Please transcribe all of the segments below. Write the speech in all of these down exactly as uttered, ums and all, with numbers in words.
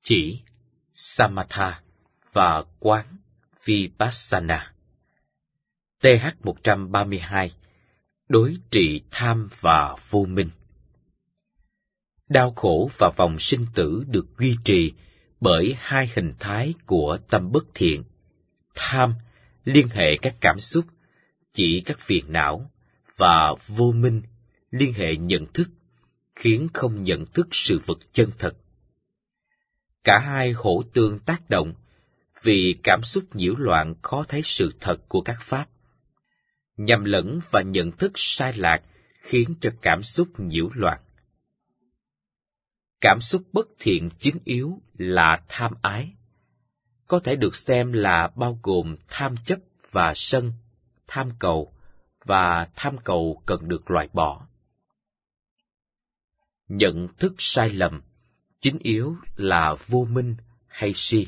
chỉ, Samatha và quán, Vipassana. T H một trăm ba mươi hai. Đối trị tham và vô minh. Đau khổ và vòng sinh tử được duy trì bởi hai hình thái của tâm bất thiện. Tham liên hệ các cảm xúc, chỉ các phiền não, và vô minh liên hệ nhận thức, khiến không nhận thức sự vật chân thật. Cả hai hỗ tương tác động, vì cảm xúc nhiễu loạn khó thấy sự thật của các pháp. Nhầm lẫn và nhận thức sai lạc khiến cho cảm xúc nhiễu loạn. Cảm xúc bất thiện chính yếu là tham ái. Có thể được xem là bao gồm tham chấp và sân, tham cầu, và tham cầu cần được loại bỏ. Nhận thức sai lầm chính yếu là vô minh hay si.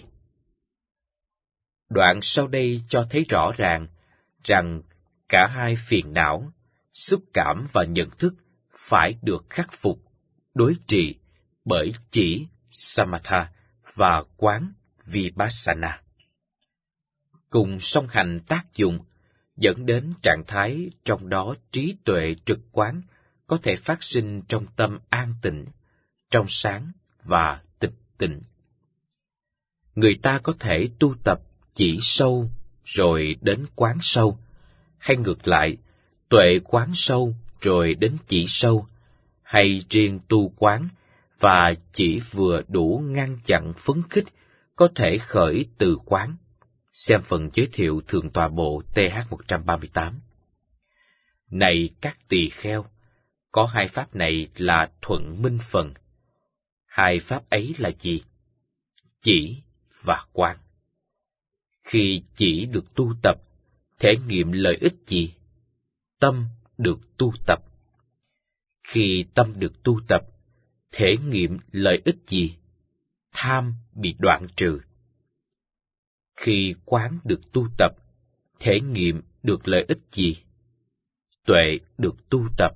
Đoạn sau đây cho thấy rõ ràng rằng cả hai phiền não, xúc cảm và nhận thức phải được khắc phục, đối trị bởi chỉ, Samatha và quán, Vipassana. Cùng song hành tác dụng, dẫn đến trạng thái trong đó trí tuệ trực quán có thể phát sinh trong tâm an tịnh, trong sáng và tịch tịnh. Người ta có thể tu tập chỉ sâu rồi đến quán sâu, hay ngược lại, tuệ quán sâu rồi đến chỉ sâu, hay riêng tu quán và chỉ vừa đủ ngăn chặn phấn khích có thể khởi từ quán. Xem phần giới thiệu Thượng tọa bộ T H một trăm ba mươi tám. Này các tỳ kheo, có hai pháp này là thuận minh phần. Hai pháp ấy là gì? Chỉ và quán. Khi chỉ được tu tập, thể nghiệm lợi ích gì? Tâm được tu tập. Khi tâm được tu tập, thể nghiệm lợi ích gì? Tham bị đoạn trừ. Khi quán được tu tập, thể nghiệm được lợi ích gì? Tuệ được tu tập.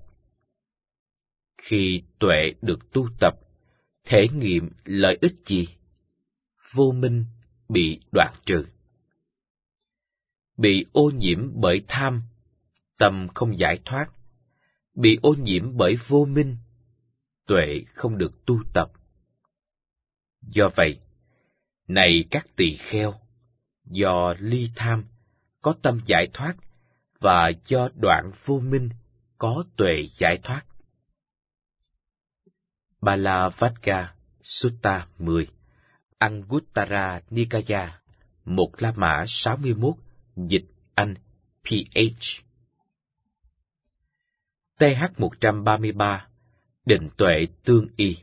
Khi tuệ được tu tập, thể nghiệm lợi ích gì? Vô minh bị đoạn trừ. Bị ô nhiễm bởi tham, tâm không giải thoát. Bị ô nhiễm bởi vô minh, tuệ không được tu tập. Do vậy, này các tỳ kheo, do ly tham, có tâm giải thoát, và do đoạn vô minh, có tuệ giải thoát. Balavagga Sutta mười, Anguttara Nikaya, một La Mã sáu mươi mốt, dịch Anh, P H. T H một trăm ba mươi ba, định tuệ tương y.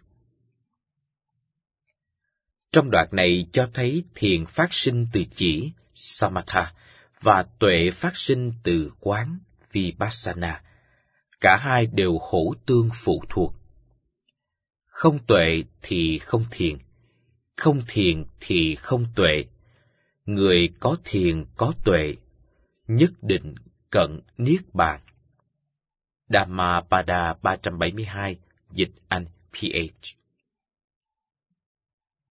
Trong đoạn này cho thấy thiền phát sinh từ chỉ, Samatha, và tuệ phát sinh từ quán, Vipassana. Cả hai đều hỗ tương phụ thuộc. Không tuệ thì không thiền, không thiền thì không tuệ. Người có thiền có tuệ, nhất định cận niết bàn. Dhammapada ba trăm bảy mươi hai, dịch Anh, P H.